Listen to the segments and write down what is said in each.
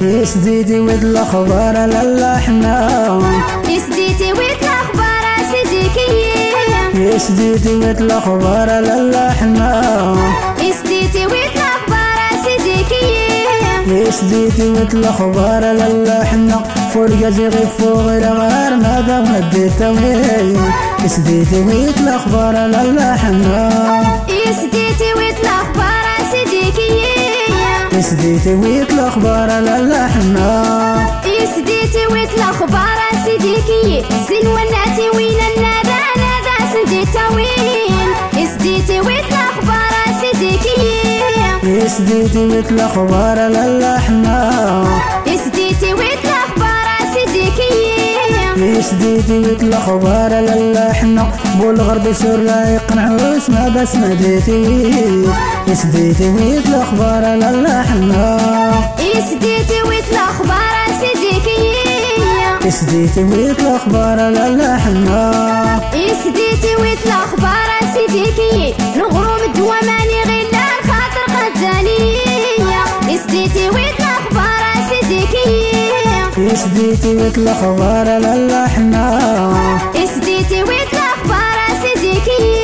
يسديتي ويت الاخبار لالا حنا يسديتي ويت الاخبار سيديكي يسديتي ويت الاخبار لالا حنا يسديتي ويت الاخبار سيديكي يسديتي ويت الاخبار لالا حنا فرقة زغي فوق الغار ماذا وديت وين يسديتي ويت الاخبار لالا حنا يسديتي ويت الاخبار سيديكي يسديتي ويت الاخبار لالا حنا يسديتي ويت الاخبار سيديكي زين وناتي وين النادى نادى سديتا وين يسديتي ويت الاخبار سيديكي يسديتي ويت الاخبار لالا حنا يسديتي ويت الاخبار سيديكي يسديتي ويت الاخبار لالا حنا بالغرب سور لا يقنعوش ما بس مديتي يسديتي ويت الاخبار لالا حنا يسديتي ويت الاخبار سيديكي يسديتي ويت الاخبار لالا حنا يسديتي ويت الاخبار سيديكي نغرم الدواماني غير الخاطر قداني يسديتي ويت الاخبار سيديكي يسديتي ويت الاخبار لالا حنا يسديتي ويت الاخبار سيديكي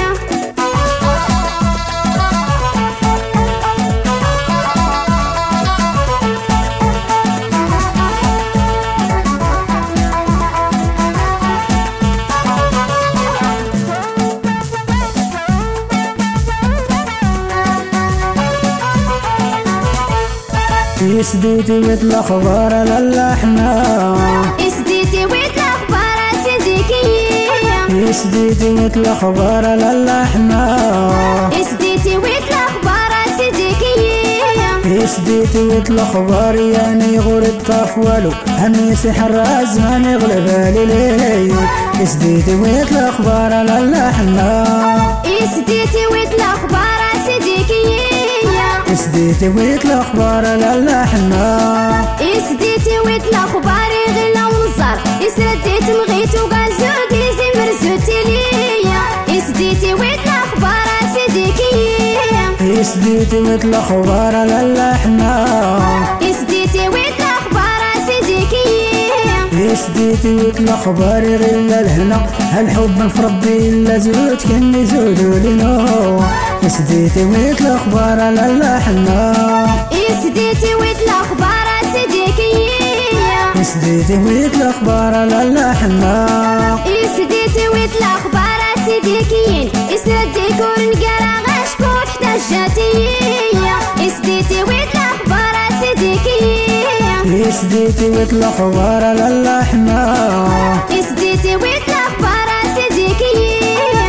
يسديتي ويت الاخبار لالا حنا يسديتي ويت الاخبار سيديكي يسديتي ويت الاخبار لالا حنا يسديتي ويت الاخبار سيديكي يسديتي ويت الاخبار يعني غور الطاف والو هني سحر الزمان يغلب علي يسديتي ويت الاخبار لالا حنا يسديتي ويت الاخبار سيديكي يسديتي ويت الاخبار لالا حنا يسديتي ويت الاخبار غلا ونصار يسرديت مغيت وقال زودي زمر زودتي ليا يسديتي ويت الاخبار سيديكي يسديتي ويت الاخبار لالا حنا يسديتي ويت الاخبار سيديكي يسديتي ويت الاخبار غير الهنا هالحب في ربي الا زود كني زودوا لنا يسديتي ويت الاخبار لالا حنا يسديتي ويت الاخبار سيديكي يسديتي ويت الاخبار لالا حنا يسديتي ويت الاخبار سيديكي يسردي كون قرا غشكوت احتاجاتي يسديتي ويت الاخبار سيديكي يسديتي ويت الاخبار لالا حنا يسديتي ويت الاخبار سيديكي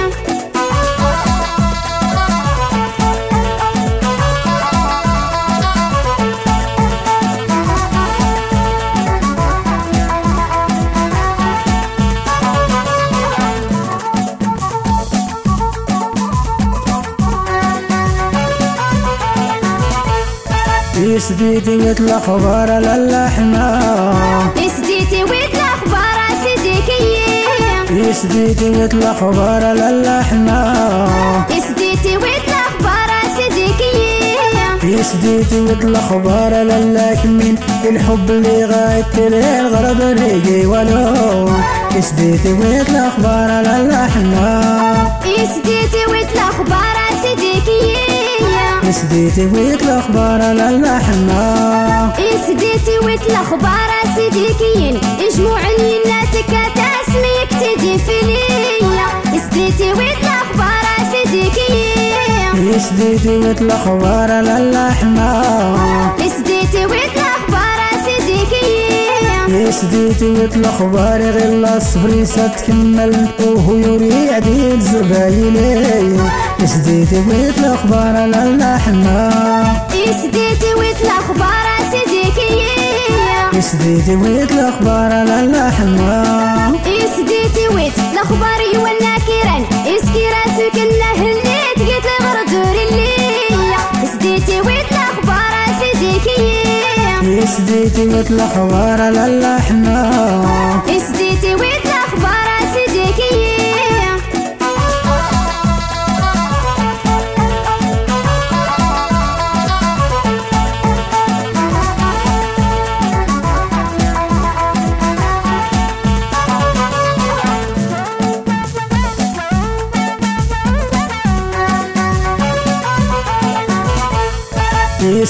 يسديتي ويت الاخبار لالا حنا يسديتي ويت الاخبار سيديكي يسديتي ويت الاخبار لالا حنا يسديتي ويت الاخبار سيديكي يسديتي ويت الاخبار لالا كمين الحب اللي غايت الغرض ريقي ولو يسديتي ويت الاخبار لالا حنا يسديتي ويت الاخبار سيديكي يسديتي ويت الاخبار لالا حنا يسديتي ويت الاخبار سيديكي جموع الناتك تسميك تجي في ليا يسديتي ويت الاخبار سيديكي يسديتي ويت الاخبار لالا حنا يسديتي ويت الاخبار سيديكي يسديتي ويت الاخبار غير الصبر ستكمل وهو يوري عديد زبايلي يسديتي ويت الاخبار لالا حنا يسديتي ويت الاخبار سيديكي يسديتي ويت الاخبار لالا حنا يسديتي ويت الاخبار يولنا كيران يسكي راسك النهل اللي تقيت الغردور اللي يسديتي ويت الاخبار سيديكي يسديتي ويت الاخبار لالا حنا يسديتي ويت الاخبار سيديكي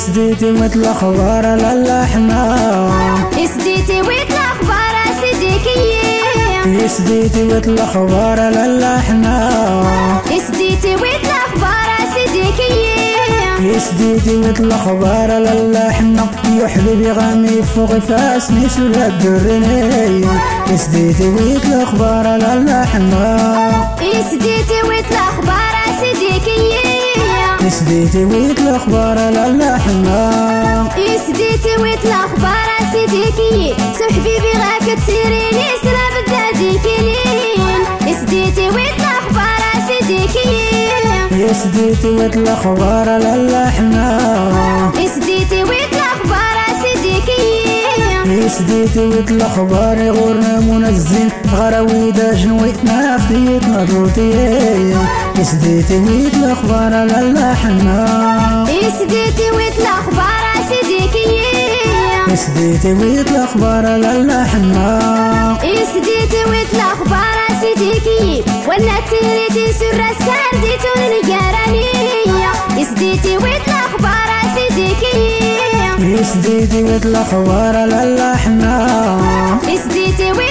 يسديتي ويت الاخبار للحنا يسديتي ويت الاخبار سيدي كي يسديتي ويت الاخبار للحنا يسديتي ويت الاخبار سيدي كي يسديتي ويت الاخبار للحنا يا حبيبي غامي فوق فاسني سولا الدريني يسديتي ويت الاخبار للحنا يسديتي ويت الاخبار سيدي كي يسديتي ويت الاخبار للحنا يسديتي ويت الاخبار سيدي كي سو حبيبي غاك تسيريني سلا بدادي كيلين يسديتي ويت الاخبار سيدي كي يسديتي ويت الاخبار للحنا يسديتي ويت الاخبار سيدي كي يسديتي ويت الاخبار غورنا منزل غراويدا جنويتنا خديتنا دوتي يسديتي ويت الاخبار للحنا يسديتي ويت الاخبار سيدي كي يسديتي ويت الاخبار للحنا يسديتي ويت الاخبار سيدي كي ولا تريدي سر السار ديتون الجرانية يسديتي ويت الاخبار سيدي كي يسديتي ويت الاخبار للحنا يسديتي ويت